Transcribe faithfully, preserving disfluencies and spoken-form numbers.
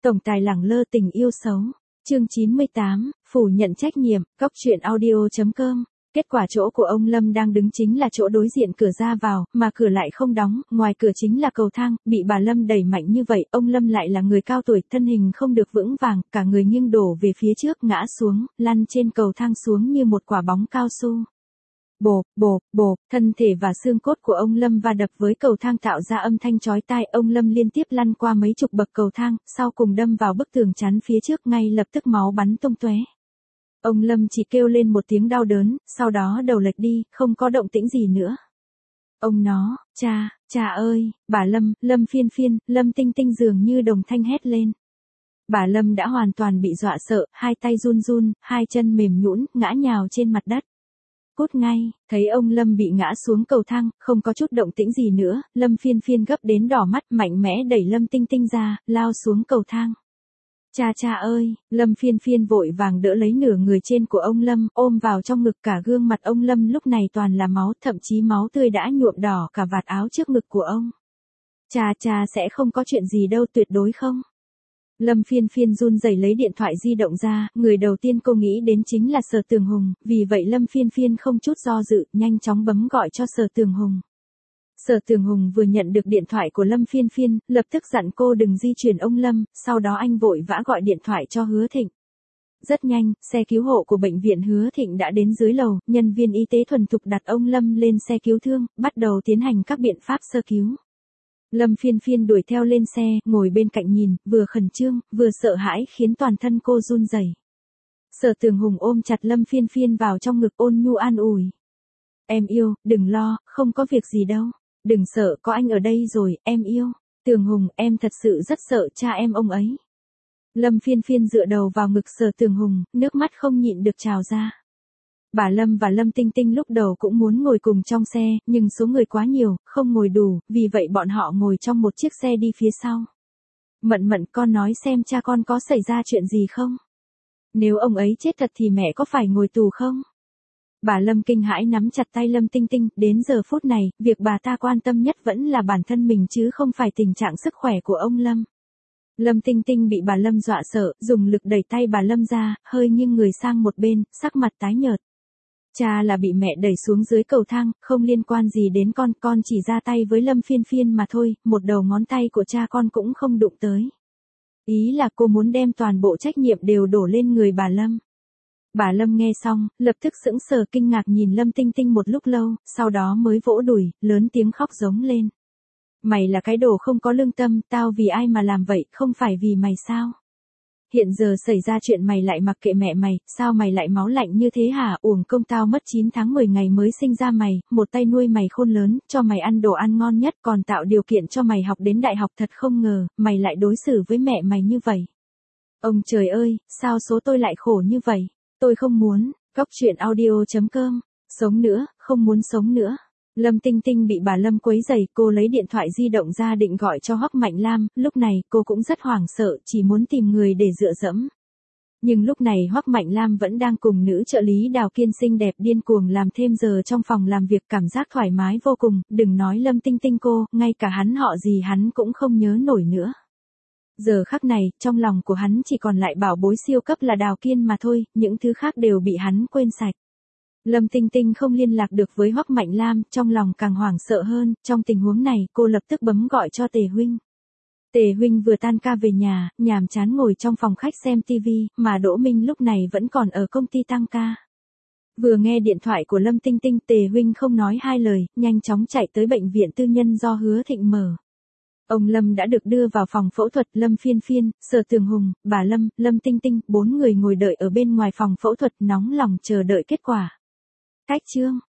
Tổng tài lẳng lơ tình yêu xấu. Chương chín mươi tám, phủ nhận trách nhiệm, góc truyện audio chấm com. Kết quả chỗ của ông Lâm đang đứng chính là chỗ đối diện cửa ra vào, mà cửa lại không đóng, ngoài cửa chính là cầu thang, bị bà Lâm đẩy mạnh như vậy, ông Lâm lại là người cao tuổi, thân hình không được vững vàng, cả người nghiêng đổ về phía trước ngã xuống, lăn trên cầu thang xuống như một quả bóng cao su. Bộp, bộp, bộp, thân thể và xương cốt của ông Lâm va đập với cầu thang tạo ra âm thanh chói tai, ông Lâm liên tiếp lăn qua mấy chục bậc cầu thang, sau cùng đâm vào bức tường chắn phía trước, ngay lập tức máu bắn tung tóe. Ông Lâm chỉ kêu lên một tiếng đau đớn, sau đó đầu lệch đi, không có động tĩnh gì nữa. Ông nó, cha, cha ơi, bà Lâm, Lâm Phiên Phiên, Lâm Tinh Tinh dường như đồng thanh hét lên. Bà Lâm đã hoàn toàn bị dọa sợ, hai tay run run, hai chân mềm nhũn, ngã nhào trên mặt đất. Cút ngay, thấy ông Lâm bị ngã xuống cầu thang, không có chút động tĩnh gì nữa, Lâm Phiên Phiên gấp đến đỏ mắt, mạnh mẽ đẩy Lâm Tinh Tinh ra, lao xuống cầu thang. Cha cha ơi, Lâm Phiên Phiên vội vàng đỡ lấy nửa người trên của ông Lâm, ôm vào trong ngực, cả gương mặt ông Lâm lúc này toàn là máu, thậm chí máu tươi đã nhuộm đỏ cả vạt áo trước ngực của ông. Cha cha sẽ không có chuyện gì đâu, tuyệt đối không. Lâm Phiên Phiên run rẩy lấy điện thoại di động ra, người đầu tiên cô nghĩ đến chính là Sở Tường Hùng, vì vậy Lâm Phiên Phiên không chút do dự, nhanh chóng bấm gọi cho Sở Tường Hùng. Sở Tường Hùng vừa nhận được điện thoại của Lâm Phiên Phiên, lập tức dặn cô đừng di chuyển ông Lâm, sau đó anh vội vã gọi điện thoại cho Hứa Thịnh. Rất nhanh, xe cứu hộ của bệnh viện Hứa Thịnh đã đến dưới lầu, nhân viên y tế thuần thục đặt ông Lâm lên xe cứu thương, bắt đầu tiến hành các biện pháp sơ cứu. Lâm Phiên Phiên đuổi theo lên xe, ngồi bên cạnh nhìn, vừa khẩn trương, vừa sợ hãi khiến toàn thân cô run rẩy. Sở Tường Hùng ôm chặt Lâm Phiên Phiên vào trong ngực, ôn nhu an ủi. Em yêu, đừng lo, không có việc gì đâu. Đừng sợ, có anh ở đây rồi, em yêu. Tường Hùng, em thật sự rất sợ cha em ông ấy. Lâm Phiên Phiên dựa đầu vào ngực Sở Tường Hùng, nước mắt không nhịn được trào ra. Bà Lâm và Lâm Tinh Tinh lúc đầu cũng muốn ngồi cùng trong xe, nhưng số người quá nhiều, không ngồi đủ, vì vậy bọn họ ngồi trong một chiếc xe đi phía sau. Mận Mận, con nói xem cha con có xảy ra chuyện gì không? Nếu ông ấy chết thật thì mẹ có phải ngồi tù không? Bà Lâm kinh hãi nắm chặt tay Lâm Tinh Tinh, đến giờ phút này, việc bà ta quan tâm nhất vẫn là bản thân mình chứ không phải tình trạng sức khỏe của ông Lâm. Lâm Tinh Tinh bị bà Lâm dọa sợ, dùng lực đẩy tay bà Lâm ra, hơi nghiêng người sang một bên, sắc mặt tái nhợt. Cha là bị mẹ đẩy xuống dưới cầu thang, không liên quan gì đến con, con chỉ ra tay với Lâm Phiên Phiên mà thôi, một đầu ngón tay của cha con cũng không đụng tới. Ý là cô muốn đem toàn bộ trách nhiệm đều đổ lên người bà Lâm. Bà Lâm nghe xong, lập tức sững sờ kinh ngạc nhìn Lâm Tinh Tinh một lúc lâu, sau đó mới vỗ đùi, lớn tiếng khóc giống lên. Mày là cái đồ không có lương tâm, tao vì ai mà làm vậy, không phải vì mày sao? Hiện giờ xảy ra chuyện mày lại mặc kệ mẹ mày, sao mày lại máu lạnh như thế hả? Uổng công tao mất chín tháng mười ngày mới sinh ra mày, một tay nuôi mày khôn lớn, cho mày ăn đồ ăn ngon nhất, còn tạo điều kiện cho mày học đến đại học, thật không ngờ, mày lại đối xử với mẹ mày như vậy. Ông trời ơi, sao số tôi lại khổ như vậy? Tôi không muốn, góc truyện audio chấm com, sống nữa, không muốn sống nữa. Lâm Tinh Tinh bị bà Lâm quấy rầy, cô lấy điện thoại di động ra định gọi cho Hoắc Mạnh Lam, lúc này cô cũng rất hoảng sợ, chỉ muốn tìm người để dựa dẫm. Nhưng lúc này Hoắc Mạnh Lam vẫn đang cùng nữ trợ lý Đào Kiên xinh đẹp điên cuồng làm thêm giờ trong phòng làm việc, cảm giác thoải mái vô cùng, đừng nói Lâm Tinh Tinh cô, ngay cả hắn họ gì hắn cũng không nhớ nổi nữa. Giờ khắc này, trong lòng của hắn chỉ còn lại bảo bối siêu cấp là Đào Kiên mà thôi, những thứ khác đều bị hắn quên sạch. Lâm Tinh Tinh không liên lạc được với Hoắc Mạnh Lam, trong lòng càng hoảng sợ hơn, trong tình huống này, cô lập tức bấm gọi cho Tề huynh. Tề huynh vừa tan ca về nhà, nhàm chán ngồi trong phòng khách xem tivi, mà Đỗ Minh lúc này vẫn còn ở công ty tăng ca. Vừa nghe điện thoại của Lâm Tinh Tinh, Tề huynh không nói hai lời, nhanh chóng chạy tới bệnh viện tư nhân do Hứa Thịnh mở. Ông Lâm đã được đưa vào phòng phẫu thuật, Lâm Phiên Phiên, Sở Tường Hùng, bà Lâm, Lâm Tinh Tinh, bốn người ngồi đợi ở bên ngoài phòng phẫu thuật, nóng lòng chờ đợi kết quả. Cách chương